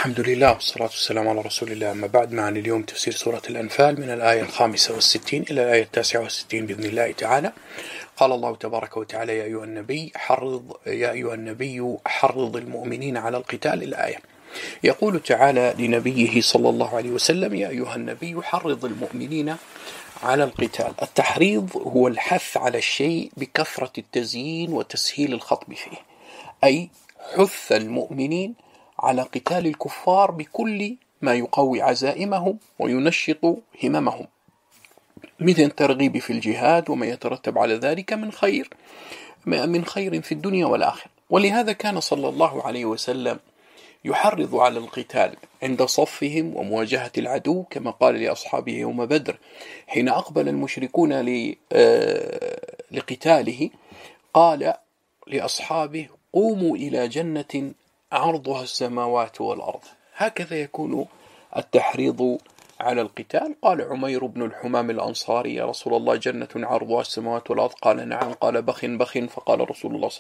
الحمد لله والصلاة والسلام على رسول الله. أما بعد، معنا اليوم تفسير سورة الأنفال من الآية 65 إلى الآية 69 بإذن الله تعالى. قال الله تبارك وتعالى: يا أيها النبي حرض المؤمنين على القتال. الآية. يقول تعالى لنبيه صلى الله عليه وسلم: يا أيها النبي حرض المؤمنين على القتال. التحريض هو الحث على الشيء بكثرة التزيين وتسهيل الخطب فيه، أي حث المؤمنين على قتال الكفار بكل ما يقوي عزائمهم وينشط هممهم من الترغيب في الجهاد وما يترتب على ذلك من خير في الدنيا والآخرة. ولهذا كان صلى الله عليه وسلم يحرض على القتال عند صفهم ومواجهة العدو، كما قال لأصحابه يوم بدر حين أقبل المشركون لقتاله، قال لأصحابه: قوموا إلى جنة عرضها السماوات والأرض. هكذا يكون التحريض على القتال. قال عمير بن الحمام الأنصاري: يا رسول الله، جنة عرضها السماوات والأرض؟ قال: نعم. قال: بخ بخ. فقال رسول الله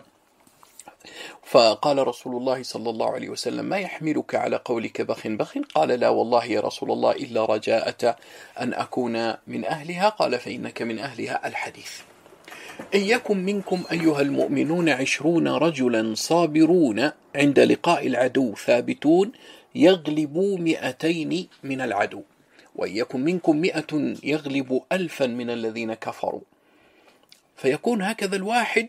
صلى الله عليه وسلم: ما يحملك على قولك بخ بخ؟ قال: لا والله يا رسول الله، إلا رجاءة أن أكون من أهلها. قال: فإنك من أهلها. الحديث. إن يكن منكم أيها المؤمنون 20 رجلا صابرون عند لقاء العدو ثابتون يغلبوا 200 من العدو، وإن يكن منكم 100 يغلب 1000 من الذين كفروا. فيكون هكذا الواحد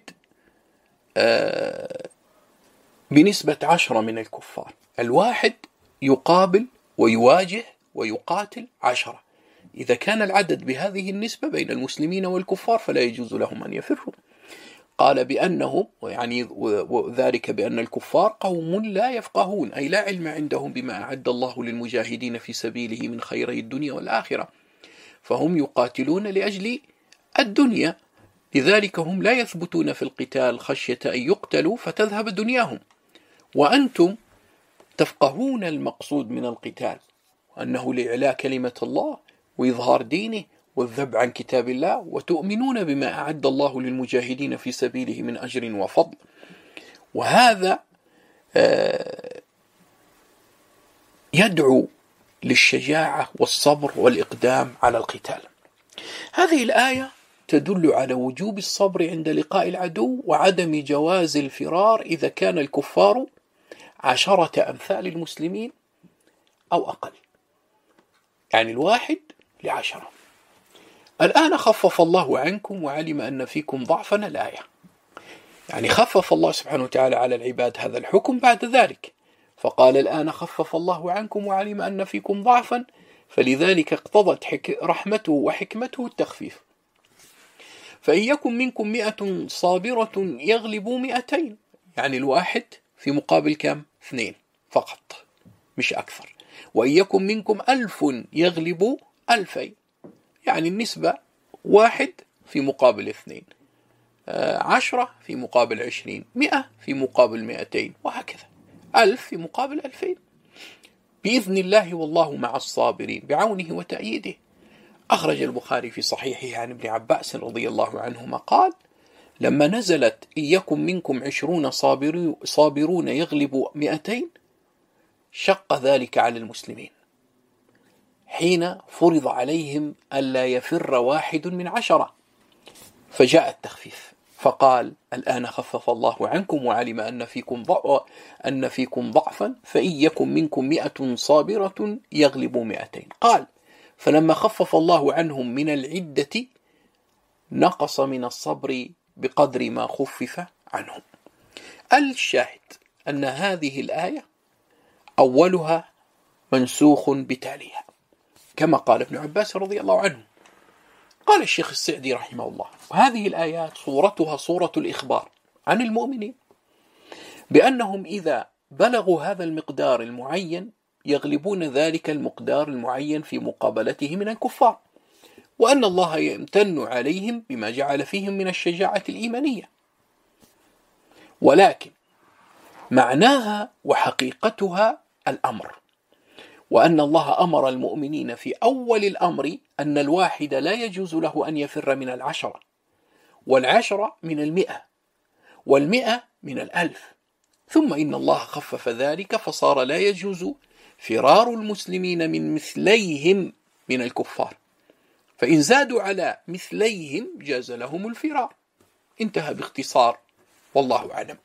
بنسبة 10 من الكفار. الواحد يقابل ويواجه ويقاتل 10. إذا كان العدد بهذه النسبة بين المسلمين والكفار فلا يجوز لهم أن يفروا. قال بأنهم، يعني وذلك بأن الكفار قوم لا يفقهون، أي لا علم عندهم بما أعد الله للمجاهدين في سبيله من خيري الدنيا والآخرة، فهم يقاتلون لأجل الدنيا، لذلك هم لا يثبتون في القتال خشية أن يقتلوا فتذهب دنياهم. وأنتم تفقهون المقصود من القتال، وأنه لإعلاء كلمة الله وإظهار دينه والذب عن كتاب الله، وتؤمنون بما أعد الله للمجاهدين في سبيله من أجر وفضل. وهذا يدعو للشجاعة والصبر والإقدام على القتال. هذه الآية تدل على وجوب الصبر عند لقاء العدو وعدم جواز الفرار إذا كان الكفار 10 أمثال المسلمين أو أقل، يعني 1 ل10. الآن خفف الله عنكم وعلم أن فيكم ضعفا. الآية يعني خفف الله سبحانه وتعالى على العباد هذا الحكم بعد ذلك، فقال: الآن خفف الله عنكم وعلم أن فيكم ضعفا، فلذلك اقتضت رحمته وحكمته التخفيف. فإن يكن منكم 100 صابرة يغلبوا 200، يعني الواحد في مقابل كم؟ 2 فقط، مش أكثر. وإن يكن منكم 1000 يغلبوا 2000، يعني النسبة 1 في مقابل 2، 10 في مقابل 20، 100 في مقابل 200، وهكذا 1000 في مقابل 2000 بإذن الله، والله مع الصابرين بعونه وتأييده. أخرج البخاري في صحيحه عن ابن عباس رضي الله عنهما قال: لما نزلت إن يكن منكم 20 صابرون يغلب 200 شق ذلك على المسلمين حين فرض عليهم ألا يفر 1 من 10، فجاء التخفيف فقال: الآن خفف الله عنكم وعلم أن فيكم ضعفا، فإن يكن منكم 100 صابرة يغلبوا 200. قال: فلما خفف الله عنهم من العدة نقص من الصبر بقدر ما خفف عنهم. الشاهد أن هذه الآية أولها منسوخ بتاليها، كما قال ابن عباس رضي الله عنه. قال الشيخ السعدي رحمه الله: وهذه الآيات صورتها صورة الإخبار عن المؤمنين بأنهم إذا بلغوا هذا المقدار المعين يغلبون ذلك المقدار المعين في مقابلته من الكفار، وأن الله يمتن عليهم بما جعل فيهم من الشجاعة الإيمانية. ولكن معناها وحقيقتها الأمر، وأن الله أمر المؤمنين في أول الأمر أن الواحد لا يجوز له أن يفر من 10، 10 من 100، 100 من 1000، ثم إن الله خفف ذلك فصار لا يجوز فرار المسلمين من مثليهم من الكفار، فإن زادوا على مثليهم جاز لهم الفرار. انتهى باختصار، والله أعلم.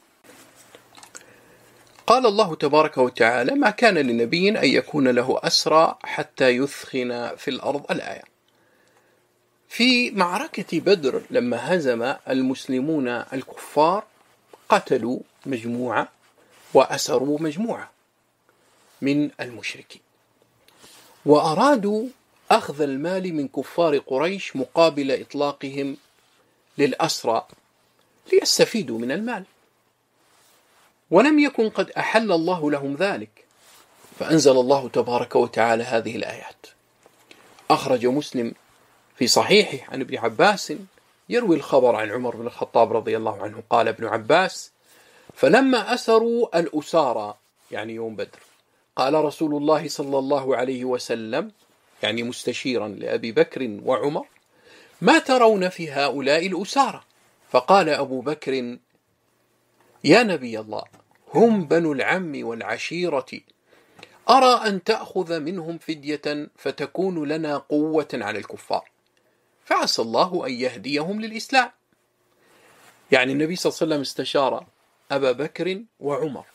قال الله تبارك وتعالى: ما كان لنبي أن يكون له أسرى حتى يثخن في الأرض. الآية. في معركة بدر لما هزم المسلمون الكفار قتلوا مجموعة وأسروا مجموعة من المشركين، وأرادوا أخذ المال من كفار قريش مقابل إطلاقهم للأسرى ليستفيدوا من المال، ولم يكن قد أحل الله لهم ذلك، فأنزل الله تبارك وتعالى هذه الآيات. أخرج مسلم في صحيحه عن ابن عباس يروي الخبر عن عمر بن الخطاب رضي الله عنه قال ابن عباس: فلما أسروا الأسارى يعني يوم بدر قال رسول الله صلى الله عليه وسلم يعني مستشيرا لأبي بكر وعمر: ما ترون في هؤلاء الأسارى؟ فقال أبو بكر: يا نبي الله، هم بنو العم والعشيرة، أرى أن تأخذ منهم فدية فتكون لنا قوة على الكفار، فعسى الله أن يهديهم للإسلام. يعني النبي صلى الله عليه وسلم استشار أبا بكر وعمر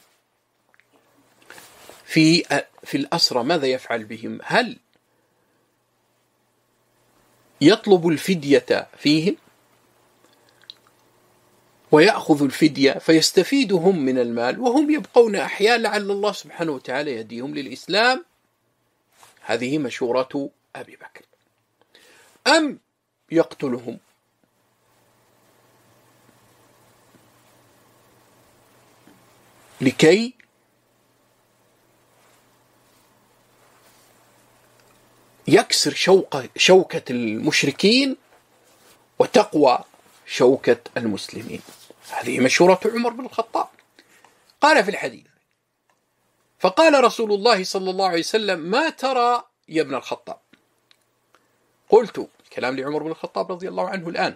في الأسرى ماذا يفعل بهم، هل يطلب الفدية فيهم ويأخذ الفدية فيستفيد هم من المال وهم يبقون أحياء لعل الله سبحانه وتعالى يهديهم للإسلام. هذه مشورة أبي بكر. أم يقتلهم لكي يكسر شوكة المشركين وتقوى شوكة المسلمين. هذه مشورة عمر بن الخطاب. قال في الحديث: فقال رسول الله صلى الله عليه وسلم: ما ترى يا ابن الخطاب؟ قلت، كلام لعمر بن الخطاب رضي الله عنه الآن: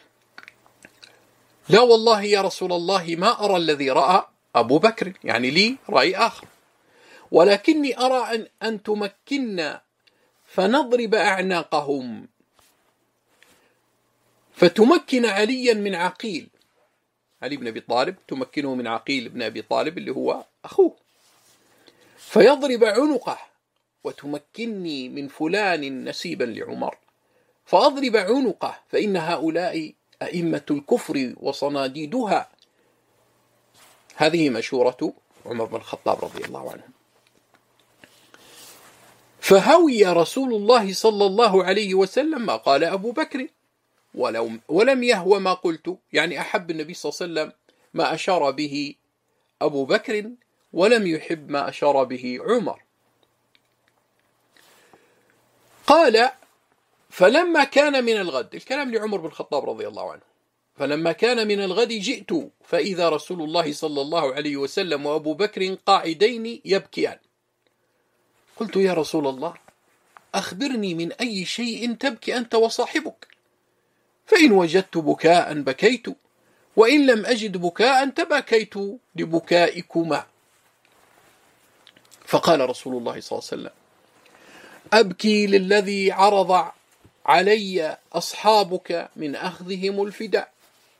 لا والله يا رسول الله ما أرى الذي رأى أبو بكر، يعني لي رأي آخر، ولكني أرى أن تمكننا فنضرب أعناقهم فتمكن عليا من عقيل، علي بن أبي طالب تمكنه من عقيل بن أبي طالب اللي هو أخوه، فيضرب عنقه، وتمكنني من فلان نسيبا لعمر فأضرب عنقه، فإن هؤلاء أئمة الكفر وصناديدها. هذه مشورة عمر بن الخطاب رضي الله عنه. فهوي رسول الله صلى الله عليه وسلم ما قال أبو بكر ولم يهوى ما قلت، يعني أحب النبي صلى الله عليه وسلم ما أشار به أبو بكر ولم يحب ما أشار به عمر. قال: فلما كان من الغد، الكلام لعمر بن الخطاب رضي الله عنه، فلما كان من الغد جئت فإذا رسول الله صلى الله عليه وسلم وأبو بكر قاعدين يبكيان. قلت: يا رسول الله، أخبرني من أي شيء تبكي أنت وصاحبك؟ فإن وجدت بكاء بكيت، وإن لم أجد بكاء تبكيت لبكائكما. فقال رسول الله صلى الله عليه وسلم: أبكي للذي عرض علي أصحابك من أخذهم الفداء.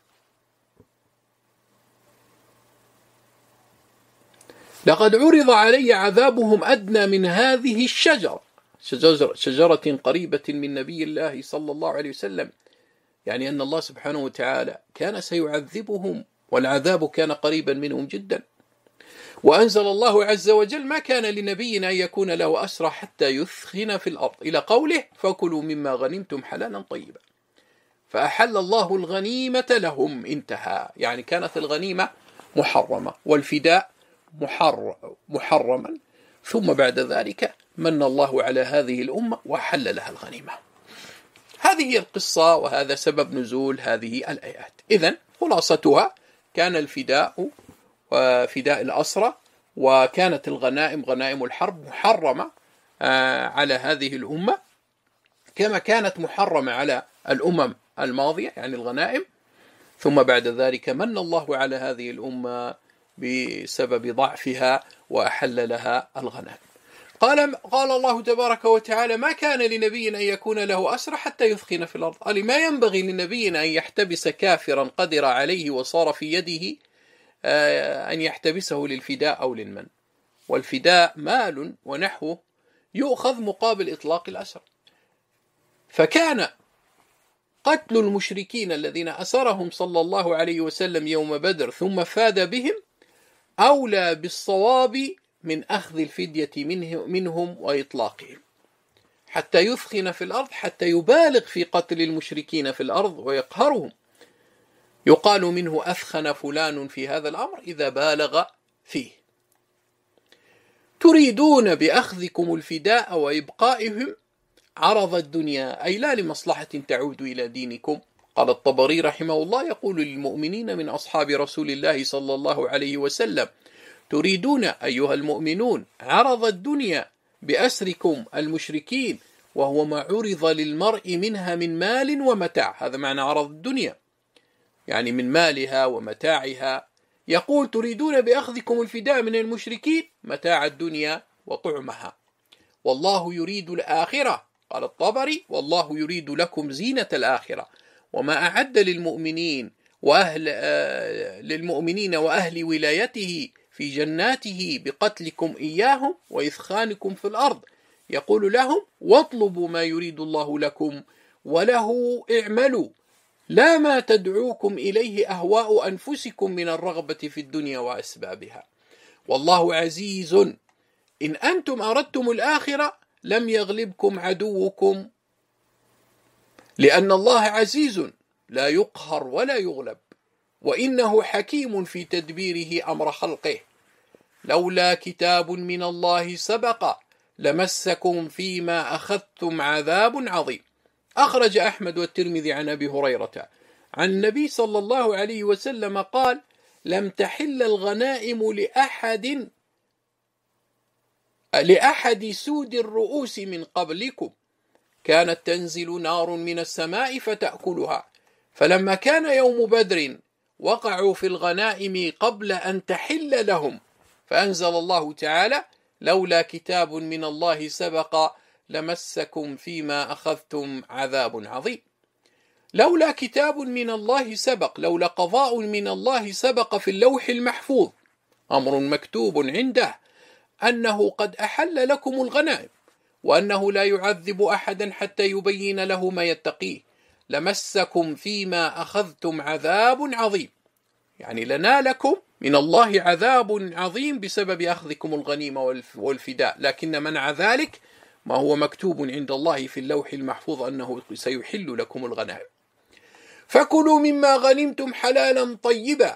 لقد عرض علي عذابهم أدنى من هذه الشجرة، شجرة قريبة من نبي الله صلى الله عليه وسلم، يعني أن الله سبحانه وتعالى كان سيعذبهم والعذاب كان قريبا منهم جدا. وأنزل الله عز وجل: ما كان لنبي أن يكون له أسرى حتى يثخن في الأرض، إلى قوله: فكلوا مما غنمتم حلالا طيبا، فأحل الله الغنيمة لهم. انتهى. يعني كانت الغنيمة محرمة والفداء محرما، ثم بعد ذلك من الله على هذه الأمة وحل لها الغنيمة. هذه هي القصة وهذا سبب نزول هذه الآيات. إذن خلاصتها: كان الفداء وفداء الأسرى، وكانت الغنائم غنائم الحرب محرمة على هذه الأمة كما كانت محرمة على الأمم الماضية، يعني الغنائم. ثم بعد ذلك من الله على هذه الأمة بسبب ضعفها وأحل لها الغنائم. قال الله تبارك وتعالى: ما كان لنبي أن يكون له أسرى حتى يثخن في الأرض. قال: ما ينبغي لنبي أن يحتبس كافرا قدر عليه وصار في يده أن يحتبسه للفداء أو للمن، والفداء مال ونحوه يؤخذ مقابل إطلاق الأسر. فكان قتل المشركين الذين أسرهم صلى الله عليه وسلم يوم بدر ثم فاد بهم أولى بالصواب من أخذ الفدية منهم وإطلاقهم حتى يثخن في الأرض، حتى يبالغ في قتل المشركين في الأرض ويقهرهم. يقال منه أثخن فلان في هذا الأمر إذا بالغ فيه. تريدون بأخذكم الفداء وإبقائهم عرض الدنيا، أي لا لمصلحة تعود إلى دينكم. قال الطبري رحمه الله: يقول للمؤمنين من أصحاب رسول الله صلى الله عليه وسلم: تريدون أيها المؤمنون عرض الدنيا بأسركم المشركين، وهو ما عرض للمرء منها من مال ومتاع. هذا معنى عرض الدنيا، يعني من مالها ومتاعها. يقول: تريدون بأخذكم الفداء من المشركين متاع الدنيا وطعمها، والله يريد الآخرة. قال الطبري: والله يريد لكم زينة الآخرة وما أعد للمؤمنين وأهل ولايته في جناته بقتلكم إياهم وإثخانكم في الأرض. يقول لهم: واطلبوا ما يريد الله لكم وله اعملوا، لا ما تدعوكم إليه أهواء أنفسكم من الرغبة في الدنيا وأسبابها، والله عزيز إن أنتم أردتم الآخرة لم يغلبكم عدوكم، لأن الله عزيز لا يقهر ولا يغلب، وإنه حكيم في تدبيره أمر خلقه. لولا كتاب من الله سبق لمسكم فيما أخذتم عذاب عظيم. أخرج أحمد والترمذي عن أبي هريرة عن النبي صلى الله عليه وسلم قال: لم تحل الغنائم لأحد سود الرؤوس من قبلكم، كانت تنزل نار من السماء فتأكلها، فلما كان يوم بدر وقعوا في الغنائم قبل أن تحل لهم، فأنزل الله تعالى: لولا كتاب من الله سبق لمسكم فيما أخذتم عذاب عظيم. لولا كتاب من الله سبق، لولا قضاء من الله سبق في اللوح المحفوظ، أمر مكتوب عنده أنه قد أحل لكم الغنائم، وأنه لا يعذب أحدا حتى يبين له ما يتقيه، لمسكم فيما أخذتم عذاب عظيم، يعني لنالكم من الله عذاب عظيم بسبب أخذكم الغنيمة والفداء، لكن منع ذلك ما هو مكتوب عند الله في اللوح المحفوظ أنه سيحل لكم الغنائم. فكلوا مما غنمتم حلالا طيبا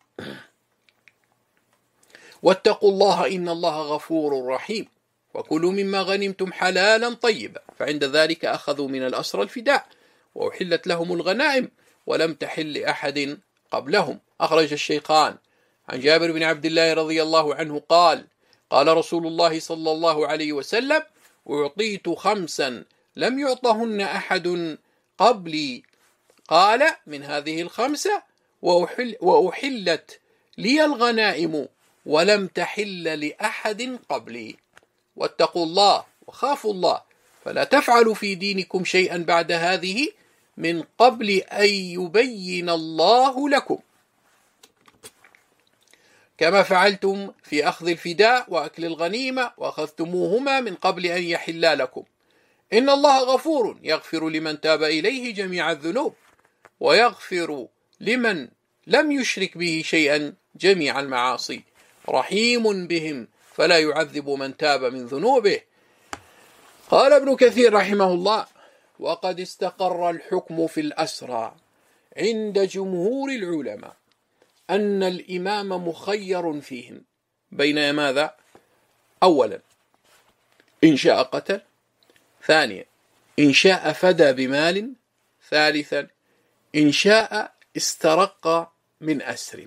واتقوا الله إن الله غفور رحيم. وكلوا مما غنمتم حلالا طيبا، فعند ذلك أخذوا من الأسرى الفداء وأحلت لهم الغنائم ولم تحل لأحد قبلهم. أخرج الشيخان عن جابر بن عبد الله رضي الله عنه قال: قال رسول الله صلى الله عليه وسلم: أعطيت 5 لم يعطهن أحد قبلي، قال: من هذه 5 وأحلت لي الغنائم ولم تحل لأحد قبلي. واتقوا الله وخافوا الله، فلا تفعلوا في دينكم شيئا بعد هذه من قبل أن يبين الله لكم، كما فعلتم في أخذ الفداء وأكل الغنيمة وأخذتموهما من قبل أن يحلا لكم. إن الله غفور يغفر لمن تاب إليه جميع الذنوب، ويغفر لمن لم يشرك به شيئا جميع المعاصي، رحيم بهم فلا يعذب من تاب من ذنوبه. قال ابن كثير رحمه الله: وقد استقر الحكم في الأسرى عند جمهور العلماء أن الإمام مخير فيهم بين ماذا؟ أولا إن شاء قتل، ثانيا إن شاء فدى بمال، ثالثا إن شاء استرق من أسر.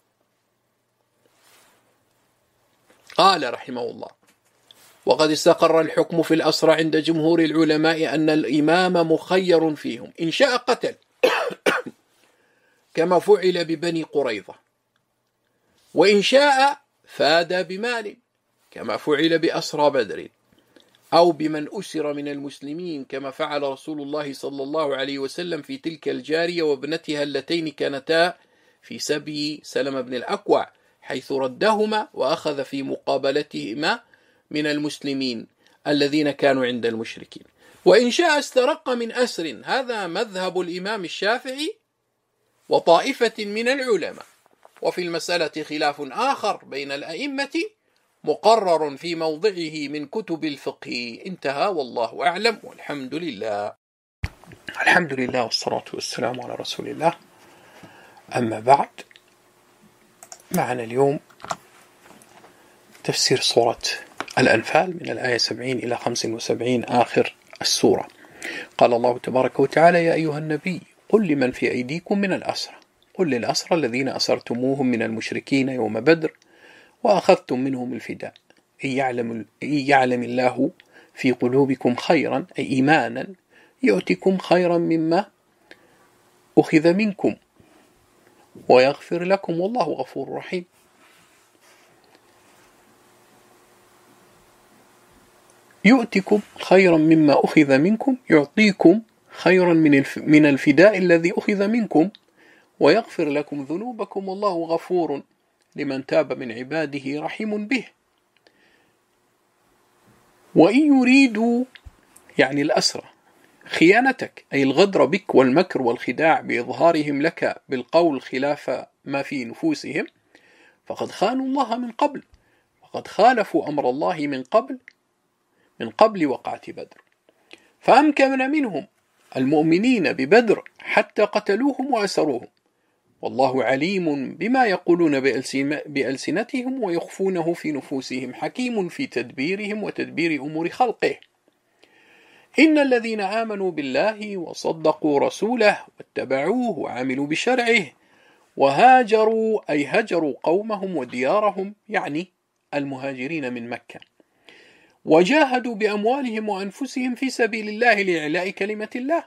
قال رحمه الله: وقد استقر الحكم في الأسرى عند جمهور العلماء أن الإمام مخير فيهم، إن شاء قتل كما فعل ببني قريظة، وإن شاء فادى بمال كما فعل بأسرى بدر، أو بمن أسر من المسلمين كما فعل رسول الله صلى الله عليه وسلم في تلك الجارية وابنتها اللتين كانتا في سبي سلم بن الأكوع، حيث ردهما وأخذ في مقابلتهما من المسلمين الذين كانوا عند المشركين. وإن شاء استرق من أسر، هذا مذهب الإمام الشافعي وطائفة من العلماء. وفي المسألة خلاف آخر بين الأئمة مقرر في موضعه من كتب الفقه. انتهى، والله أعلم، والحمد لله. الحمد لله والصلاة والسلام على رسول الله. أما بعد، معنا اليوم تفسير سورة الأنفال من الآية 70 إلى 75 آخر السورة. قال الله تبارك وتعالى: يا أيها النبي قل لمن في أيديكم من الأسرى، قل للأسرى الذين أسرتموهم من المشركين يوم بدر وأخذتم منهم الفداء إن يعلم الله في قلوبكم خيرا، أي إيمانا، يؤتكم خيرا مما أخذ منكم ويغفر لكم والله غفور رحيم. يؤتكم خيرا مما أخذ منكم، يعطيكم خيرا من الفداء الذي أخذ منكم، ويغفر لكم ذنوبكم والله غفور لمن تاب من عباده رحيم به. وإن يريدوا، يعني الأسرى، خيانتك أي الغدر بك والمكر والخداع بإظهارهم لك بالقول خلاف ما في نفوسهم، فقد خانوا الله من قبل، وقد خالفوا أمر الله من قبل وقعة بدر، فأمكن منهم المؤمنين ببدر حتى قتلوهم وأسروهم، والله عليم بما يقولون بألسنتهم ويخفونه في نفوسهم، حكيم في تدبيرهم وتدبير أمور خلقه. إن الذين آمنوا بالله وصدقوا رسوله واتبعوه وعملوا بشرعه وهاجروا، أي هجروا قومهم وديارهم، يعني المهاجرين من مكة، وجاهدوا بأموالهم وأنفسهم في سبيل الله لإعلاء كلمة الله.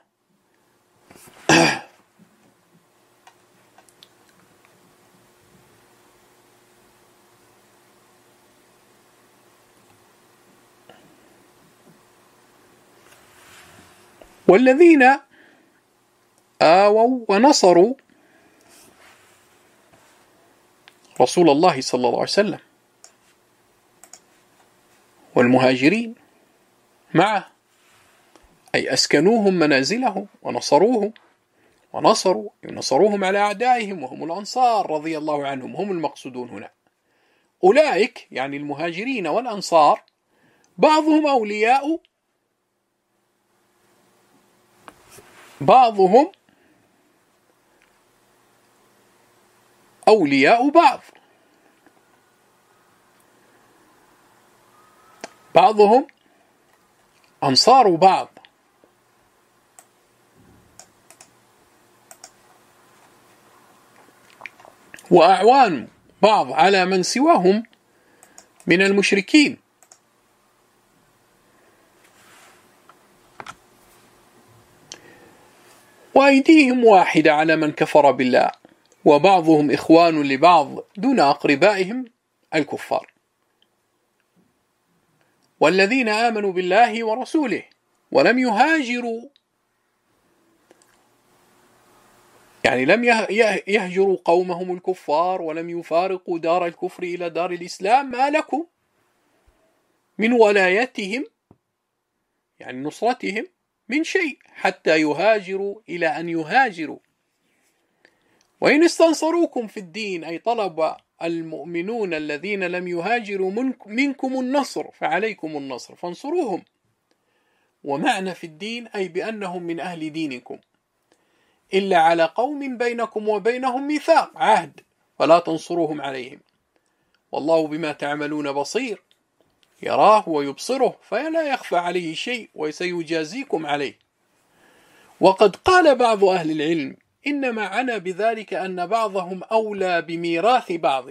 والذين آووا ونصروا رسول الله صلى الله عليه وسلم والمهاجرين معه، أي أسكنوهم منازلهم ونصروهم على أعدائهم، وهم الأنصار رضي الله عنهم، هم المقصودون هنا. أولئك يعني المهاجرين والأنصار بعضهم أولياء بعضهم أنصار بعض، وأعوان بعض على من سواهم من المشركين. وأيديهم واحدة على من كفر بالله، وبعضهم إخوان لبعض دون أقربائهم الكفار. والذين آمنوا بالله ورسوله ولم يهاجروا، يعني لم يهجروا قومهم الكفار ولم يفارقوا دار الكفر إلى دار الإسلام، ما لكم من ولايتهم، يعني نصرتهم، من شيء حتى يهاجروا إلى أن يهاجروا. وإن استنصروكم في الدين، أي طلب المؤمنون الذين لم يهاجروا منكم النصر، فعليكم النصر فانصروهم. ومعنى في الدين أي بأنهم من أهل دينكم، إلا على قوم بينكم وبينهم ميثاق، عهد، فلا تنصروهم عليهم، والله بما تعملون بصير، يراه ويبصره فلا يخفى عليه شيء وسيجازيكم عليه. وقد قال بعض أهل العلم إنما عنى بذلك أن بعضهم أولى بميراث بعض،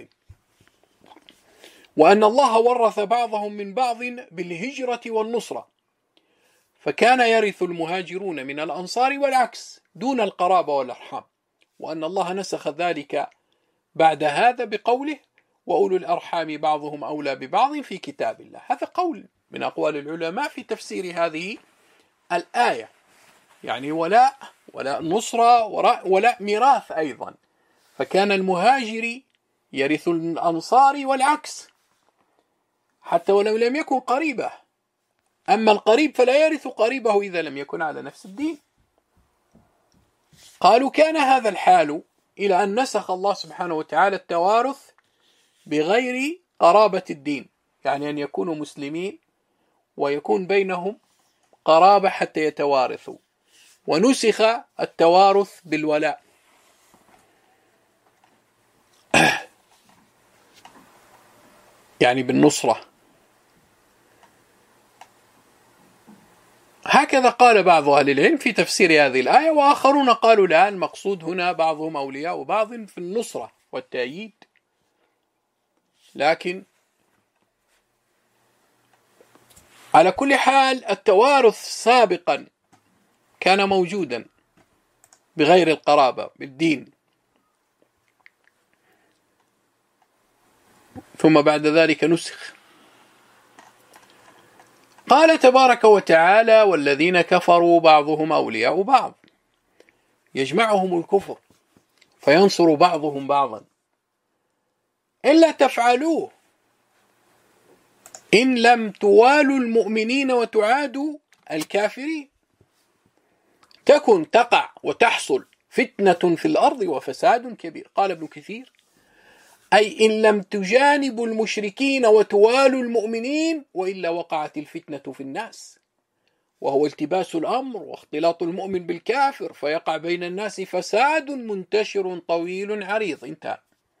وأن الله ورث بعضهم من بعض بالهجرة والنصرة، فكان يرث المهاجرون من الأنصار والعكس دون القرابة والأرحام، وأن الله نسخ ذلك بعد هذا بقوله: وأولو الأرحام بعضهم أولى ببعض في كتاب الله. هذا قول من أقوال العلماء في تفسير هذه الآية، يعني ولاء نصرة ولاء ميراث أيضا، فكان المهاجر يرث الأنصار والعكس حتى ولو لم يكن قريبه، أما القريب فلا يرث قريبه إذا لم يكن على نفس الدين. قالوا كان هذا الحال إلى أن نسخ الله سبحانه وتعالى التوارث بغير قرابة الدين، يعني أن يكونوا مسلمين ويكون بينهم قرابة حتى يتوارثوا، ونسخ التوارث بالولاء. يعني بالنصرة. هكذا قال بعض أهل العلم في تفسير هذه الآية، وآخرون قالوا لا، المقصود هنا بعضهم أولياء بعض في النصرة والتأييد. لكن على كل حال التوارث سابقا كان موجودا بغير القرابة بالدين، ثم بعد ذلك نسخ. قال تبارك وتعالى والذين كفروا بعضهم أولياء بعض، يجمعهم الكفر فينصر بعضهم بعضا إلا تفعلوه إن لم توالوا المؤمنين وتعادوا الكافرين تقع وتحصل فتنة في الأرض وفساد كبير. قال ابن كثير أي إن لم تجانبوا المشركين وتوالوا المؤمنين وإلا وقعت الفتنة في الناس، وهو التباس الأمر واختلاط المؤمن بالكافر، فيقع بين الناس فساد منتشر طويل عريض. انتهى.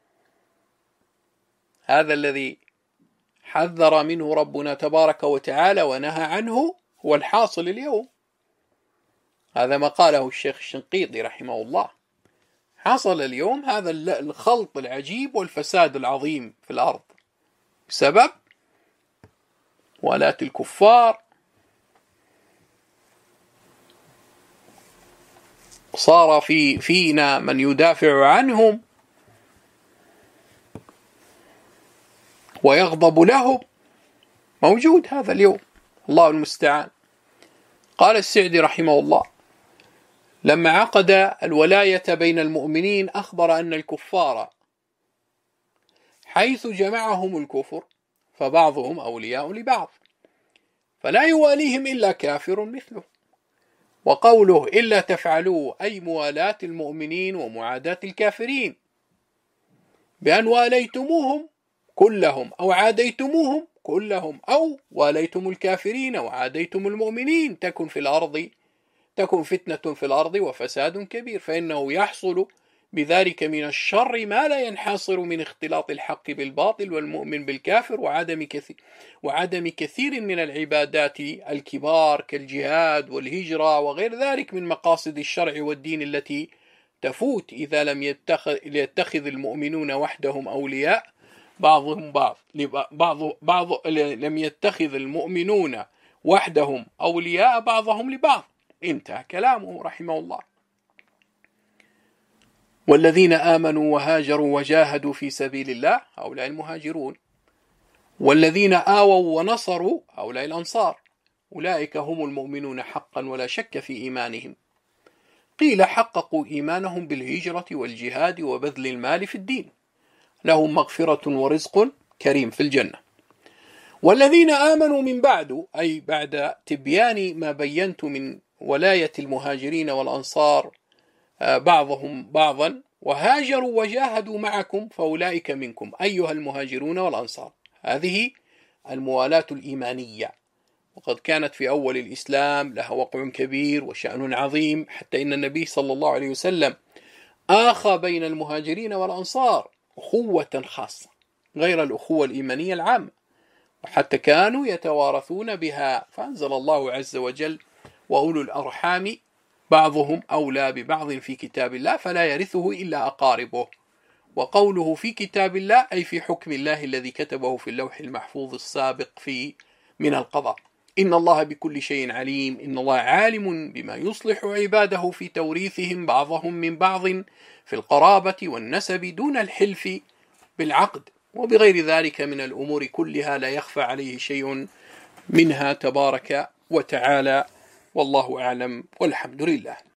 هذا الذي حذر منه ربنا تبارك وتعالى ونهى عنه هو الحاصل اليوم. هذا ما قاله الشيخ الشنقيطي رحمه الله. حصل اليوم هذا الخلط العجيب والفساد العظيم في الأرض بسبب ولاة الكفار. صار فينا من يدافع عنهم ويغضب لهم، موجود هذا اليوم، الله المستعان. قال السعدي رحمه الله لما عقد الولاية بين المؤمنين أخبر أن الكفار حيث جمعهم الكفر فبعضهم أولياء لبعض فلا يواليهم إلا كافر مثله. وقوله إلا تفعلوا أي موالاة المؤمنين ومعاداة الكافرين، بأن واليتموهم كلهم أو عاديتموهم كلهم أو واليتم الكافرين وعاديتم المؤمنين تكن فتنة في الأرض وفساد كبير. فإنه يحصل بذلك من الشر ما لا ينحصر من اختلاط الحق بالباطل والمؤمن بالكافر وعدم كثير من العبادات الكبار كالجهاد والهجرة وغير ذلك من مقاصد الشرع والدين التي تفوت إذا لم يتخذ المؤمنون وحدهم أولياء بعضهم بعض لم يتخذ المؤمنون وحدهم أولياء بعضهم لبعض. انتهى كلامه رحمه الله. والذين آمنوا وهاجروا وجاهدوا في سبيل الله هؤلاء المهاجرون، والذين آووا ونصروا هؤلاء الأنصار، أولئك هم المؤمنون حقا ولا شك في إيمانهم. قيل حققوا إيمانهم بالهجرة والجهاد وبذل المال في الدين، لهم مغفرة ورزق كريم في الجنة. والذين آمنوا من بعد أي بعد تبيان ما بينت من ولاية المهاجرين والأنصار بعضهم بعضا وهاجروا وجاهدوا معكم فأولئك منكم أيها المهاجرون والأنصار. هذه الموالاة الإيمانية، وقد كانت في أول الإسلام لها وقع كبير وشأن عظيم، حتى إن النبي صلى الله عليه وسلم آخى بين المهاجرين والأنصار أخوة خاصة غير الأخوة الإيمانية العامة، وحتى كانوا يتوارثون بها، فأنزل الله عز وجل وأولو الأرحام بعضهم أولى ببعض في كتاب الله فلا يرثه إلا أقاربه. وقوله في كتاب الله أي في حكم الله الذي كتبه في اللوح المحفوظ السابق من القضاء. إن الله بكل شيء عليم، إن الله عالم بما يصلح عباده في توريثهم بعضهم من بعض في القرابة والنسب دون الحلف بالعقد. وبغير ذلك من الأمور كلها لا يخفى عليه شيء منها تبارك وتعالى. والله أعلم والحمد لله.